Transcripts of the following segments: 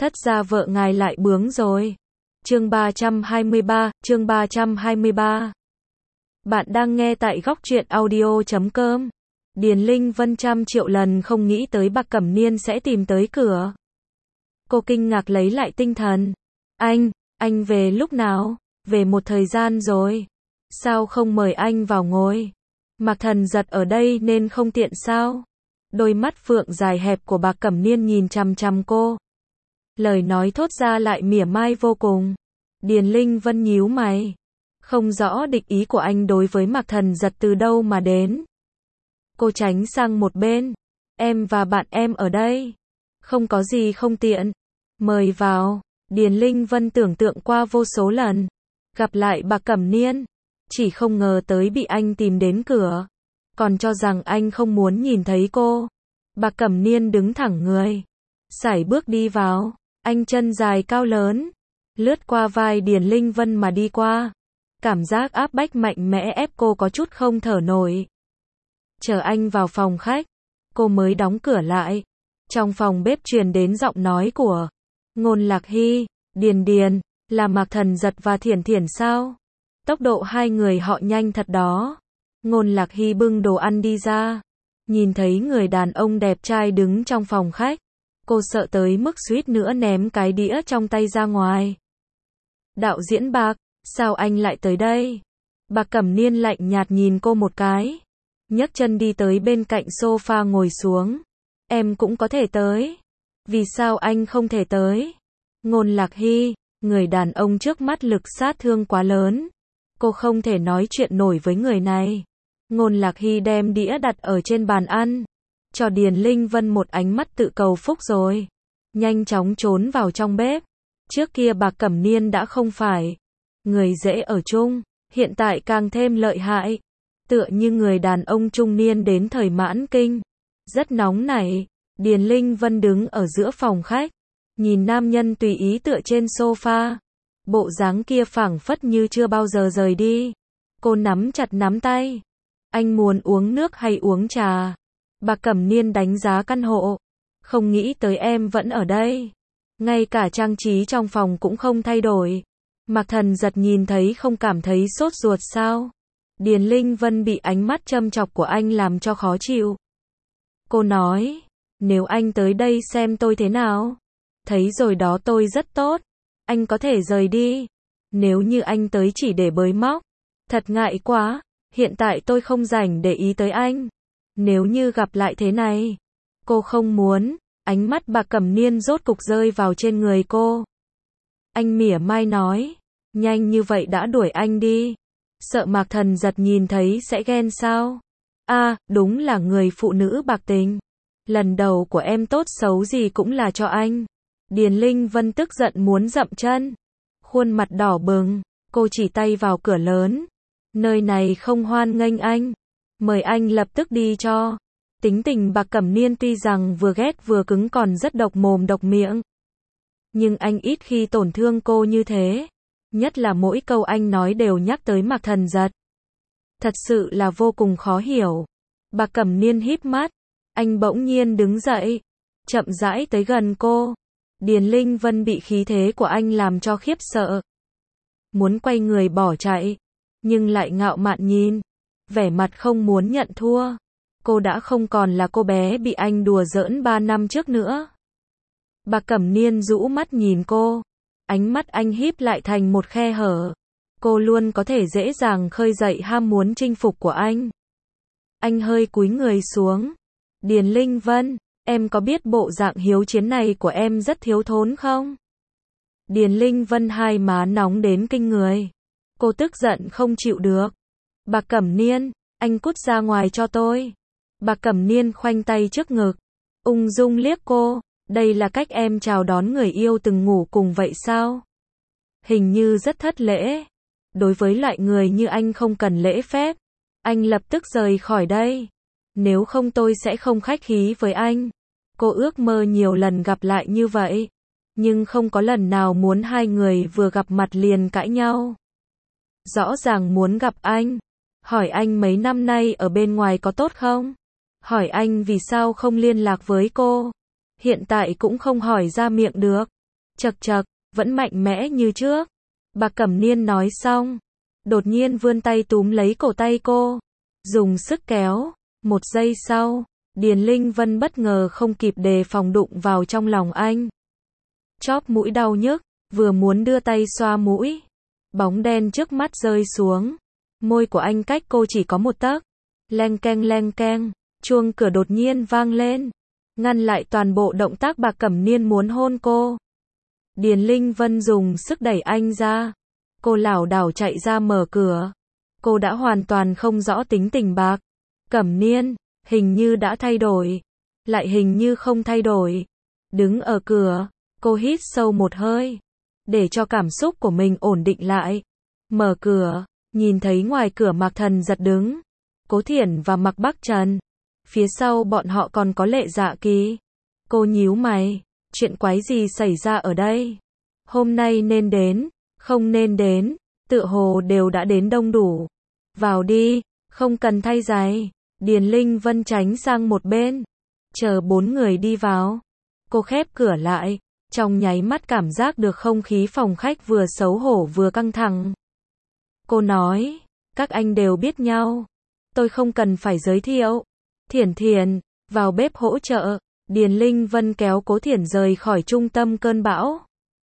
Thất gia vợ ngài lại bướng rồi. Chương 323. Bạn đang nghe tại góc truyện audio.com. Điền Linh Vân trăm triệu lần không nghĩ tới Bạc Cẩm Niên sẽ tìm tới cửa. Cô kinh ngạc lấy lại tinh thần. Anh về lúc nào? Về một thời gian rồi. Sao không mời anh vào ngồi? Mạc Thần Giật ở đây nên không tiện sao? Đôi mắt phượng dài hẹp của Bạc Cẩm Niên nhìn chằm chằm cô. Lời nói thốt ra lại mỉa mai vô cùng. Điền Linh Vân nhíu mày. Không rõ địch ý của anh đối với Mạc Thần Giật từ đâu mà đến. Cô tránh sang một bên. Em và bạn em ở đây. Không có gì không tiện. Mời vào. Điền Linh Vân tưởng tượng qua vô số lần. Gặp lại Bạc Cẩm Niên. Chỉ không ngờ tới bị anh tìm đến cửa. Còn cho rằng anh không muốn nhìn thấy cô. Bạc Cẩm Niên đứng thẳng người. Sải bước đi vào. Anh chân dài cao lớn. Lướt qua vai Điền Linh Vân mà đi qua. Cảm giác áp bách mạnh mẽ ép cô có chút không thở nổi. Chờ anh vào phòng khách. Cô mới đóng cửa lại. Trong phòng bếp truyền đến giọng nói của Ngôn Lạc Hy. Điền, là Mạc Thần Giật và Thiển Thiển sao? Tốc độ hai người họ nhanh thật đó. Ngôn Lạc Hy bưng đồ ăn đi ra. Nhìn thấy người đàn ông đẹp trai đứng trong phòng khách. Cô sợ tới mức suýt nữa ném cái đĩa trong tay ra ngoài. Đạo diễn Bạc, sao anh lại tới đây? Bạc Cẩm Niên lạnh nhạt nhìn cô một cái. Nhấc chân đi tới bên cạnh sofa ngồi xuống. Em cũng có thể tới. Vì sao anh không thể tới? Ngôn Lạc Hy, người đàn ông trước mắt lực sát thương quá lớn. Cô không thể nói chuyện nổi với người này. Ngôn Lạc Hy đem đĩa đặt ở trên bàn ăn. Cho Điền Linh Vân một ánh mắt tự cầu phúc rồi. Nhanh chóng trốn vào trong bếp. Trước kia Bạc Cẩm Niên đã không phải người dễ ở chung, hiện tại càng thêm lợi hại. Tựa như người đàn ông trung niên đến thời mãn kinh. Rất nóng nảy. Điền Linh Vân đứng ở giữa phòng khách. Nhìn nam nhân tùy ý tựa trên sofa. Bộ dáng kia phảng phất như chưa bao giờ rời đi. Cô nắm chặt nắm tay. Anh muốn uống nước hay uống trà? Bạc Cẩm Niên đánh giá căn hộ. Không nghĩ tới em vẫn ở đây. Ngay cả trang trí trong phòng cũng không thay đổi. Mạc Thần Giật nhìn thấy không cảm thấy sốt ruột sao? Điền Linh Vân bị ánh mắt châm chọc của anh làm cho khó chịu. Cô nói, nếu anh tới đây xem tôi thế nào? Thấy rồi đó, tôi rất tốt. Anh có thể rời đi. Nếu như anh tới chỉ để bới móc. Thật ngại quá. Hiện tại tôi không rảnh để ý tới anh. Nếu như gặp lại thế này. Cô không muốn. Ánh mắt Bạc Cẩm Niên rốt cục rơi vào trên người cô. Anh mỉa mai nói. Nhanh như vậy đã đuổi anh đi. Sợ Mạc Thần Giật nhìn thấy sẽ ghen sao? Đúng là người phụ nữ bạc tình. Lần đầu của em tốt xấu gì cũng là cho anh. Điền Linh Vân tức giận muốn dậm chân. Khuôn mặt đỏ bừng. Cô chỉ tay vào cửa lớn. Nơi này không hoan nghênh anh. Mời anh lập tức đi cho. Tính tình Bạc Cẩm Niên tuy rằng vừa ghét vừa cứng còn rất độc mồm độc miệng. Nhưng anh ít khi tổn thương cô như thế. Nhất là mỗi câu anh nói đều nhắc tới Mạc Thần Giật. Thật sự là vô cùng khó hiểu. Bạc Cẩm Niên híp mắt. Anh bỗng nhiên đứng dậy. Chậm rãi tới gần cô. Điền Linh Vân bị khí thế của anh làm cho khiếp sợ. Muốn quay người bỏ chạy. Nhưng lại ngạo mạn nhìn. Vẻ mặt không muốn nhận thua. Cô đã không còn là cô bé bị anh đùa giỡn 3 năm trước nữa. Bạc Cẩm Niên rũ mắt nhìn cô. Ánh mắt anh híp lại thành một khe hở. Cô luôn có thể dễ dàng khơi dậy ham muốn chinh phục của anh. Anh hơi cúi người xuống. Điền Linh Vân, em có biết bộ dạng hiếu chiến này của em rất thiếu thốn không? Điền Linh Vân hai má nóng đến kinh người. Cô tức giận không chịu được. Bạc Cẩm Niên, anh cút ra ngoài cho tôi. Bạc Cẩm Niên khoanh tay trước ngực. Ung dung liếc cô. Đây là cách em chào đón người yêu từng ngủ cùng vậy sao? Hình như rất thất lễ. Đối với loại người như anh không cần lễ phép. Anh lập tức rời khỏi đây. Nếu không tôi sẽ không khách khí với anh. Cô ước mơ nhiều lần gặp lại như vậy. Nhưng không có lần nào muốn hai người vừa gặp mặt liền cãi nhau. Rõ ràng muốn gặp anh. Hỏi anh mấy năm nay ở bên ngoài có tốt không? Hỏi anh vì sao không liên lạc với cô. Hiện tại cũng không hỏi ra miệng được. Chậc chậc, vẫn mạnh mẽ như trước. Bạc Cẩm Niên nói xong, đột nhiên vươn tay túm lấy cổ tay cô, dùng sức kéo. Một giây sau, Điền Linh Vân bất ngờ không kịp đề phòng đụng vào trong lòng anh. Chóp mũi đau nhức, vừa muốn đưa tay xoa mũi, bóng đen trước mắt rơi xuống. Môi của anh cách cô chỉ có một tấc. Leng keng, chuông cửa đột nhiên vang lên, ngăn lại toàn bộ động tác Bạc Cẩm Niên muốn hôn cô. Điền Linh Vân dùng sức đẩy anh ra. Cô lảo đảo chạy ra mở cửa. Cô đã hoàn toàn không rõ tính tình Bạc Cẩm Niên, hình như đã thay đổi, lại hình như không thay đổi. Đứng ở cửa, cô hít sâu một hơi, để cho cảm xúc của mình ổn định lại. Mở cửa, nhìn thấy ngoài cửa Mạc Thần Giật đứng, Cố Thiển và Mạc Bắc Trần. Phía sau bọn họ còn có Lệ Dạ Kỳ. Cô nhíu mày, chuyện quái gì xảy ra ở đây? Hôm nay nên đến, không nên đến, tựa hồ đều đã đến đông đủ. Vào đi, không cần thay giày. Điền Linh Vân tránh sang một bên, chờ 4 người đi vào. Cô khép cửa lại, trong nháy mắt cảm giác được không khí phòng khách vừa xấu hổ vừa căng thẳng. Cô nói, các anh đều biết nhau, tôi không cần phải giới thiệu. Thiển, vào bếp hỗ trợ. Điền Linh Vân kéo Cố Thiển rời khỏi trung tâm cơn bão,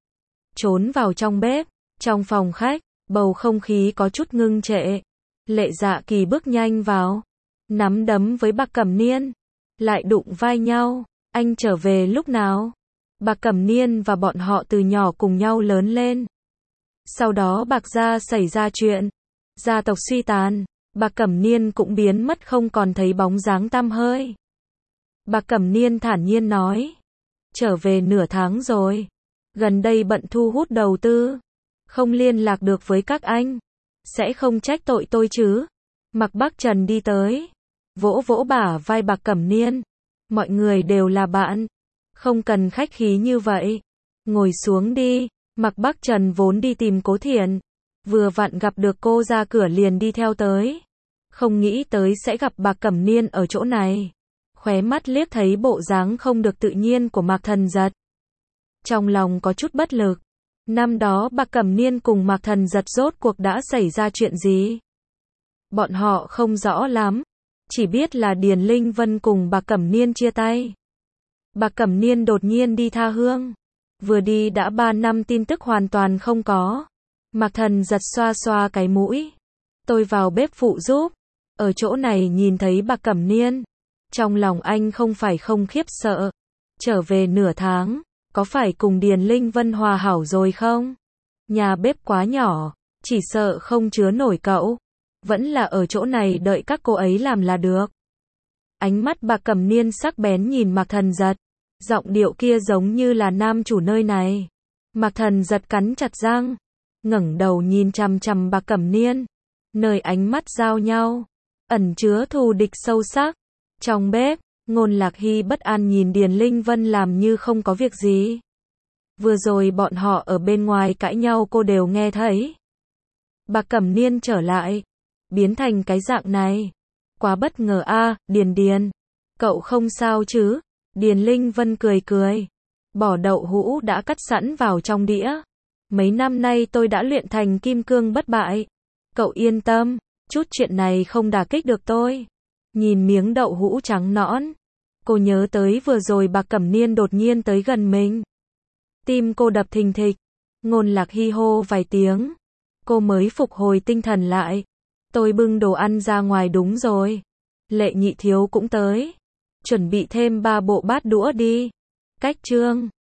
trốn vào trong bếp. Trong phòng khách, bầu không khí có chút ngưng trệ. Lệ Dạ Kỳ bước nhanh vào, nắm đấm với Bạc Cẩm Niên, lại đụng vai nhau. Anh trở về lúc nào? Bạc Cẩm Niên và bọn họ từ nhỏ cùng nhau lớn lên. Sau đó Bạc gia xảy ra chuyện, gia tộc suy tàn, Bạc Cẩm Niên cũng biến mất không còn thấy bóng dáng tăm hơi. Bạc Cẩm Niên thản nhiên nói, trở về nửa tháng rồi, gần đây bận thu hút đầu tư, không liên lạc được với các anh, sẽ không trách tội tôi chứ? Mạc Bắc Trần đi tới, vỗ vỗ bả vai Bạc Cẩm Niên, mọi người đều là bạn, không cần khách khí như vậy, ngồi xuống đi. Mạc Bắc Trần vốn đi tìm Cố Thiển, vừa vặn gặp được cô ra cửa liền đi theo tới, không nghĩ tới sẽ gặp Bạc Cẩm Niên ở chỗ này. Khóe mắt liếc thấy bộ dáng không được tự nhiên của Mạc Thần Giật, trong lòng có chút bất lực. Năm đó Bạc Cẩm Niên cùng Mạc Thần Giật rốt cuộc đã xảy ra chuyện gì? Bọn họ không rõ lắm, chỉ biết là Điền Linh Vân cùng Bạc Cẩm Niên chia tay. Bạc Cẩm Niên đột nhiên đi tha hương, vừa đi đã 3 năm tin tức hoàn toàn không có. Mạc Thần Giật xoa xoa cái mũi, tôi vào bếp phụ giúp, ở chỗ này nhìn thấy Bạc Cẩm Niên, trong lòng anh không phải không khiếp sợ. Trở về nửa tháng, có phải cùng Điền Linh Vân hòa hảo rồi không? Nhà bếp quá nhỏ, chỉ sợ không chứa nổi cậu, vẫn là ở chỗ này đợi các cô ấy làm là được. Ánh mắt Bạc Cẩm Niên sắc bén nhìn Mạc Thần Giật, giọng điệu kia giống như là nam chủ nơi này. Mạc Thần Giật cắn chặt răng, ngẩng đầu nhìn chằm chằm Bạc Cẩm Niên, nơi ánh mắt giao nhau, ẩn chứa thù địch sâu sắc. Trong bếp, Ngôn Lạc Hy bất an nhìn Điền Linh Vân làm như không có việc gì. Vừa rồi bọn họ ở bên ngoài cãi nhau cô đều nghe thấy. Bạc Cẩm Niên trở lại, biến thành cái dạng này. Quá bất ngờ a, Điền, cậu không sao chứ? Điền Linh Vân cười cười, bỏ đậu hũ đã cắt sẵn vào trong đĩa. Mấy năm nay tôi đã luyện thành kim cương bất bại. Cậu yên tâm, chút chuyện này không đả kích được tôi. Nhìn miếng đậu hũ trắng nõn, cô nhớ tới vừa rồi Bạc Cẩm Niên đột nhiên tới gần mình. Tim cô đập thình thịch, Ngôn Lạc Hy hô vài tiếng, cô mới phục hồi tinh thần lại. Tôi bưng đồ ăn ra ngoài đúng rồi. Lệ Nhị thiếu cũng tới. Chuẩn bị thêm 3 bộ bát đũa đi. Cách chương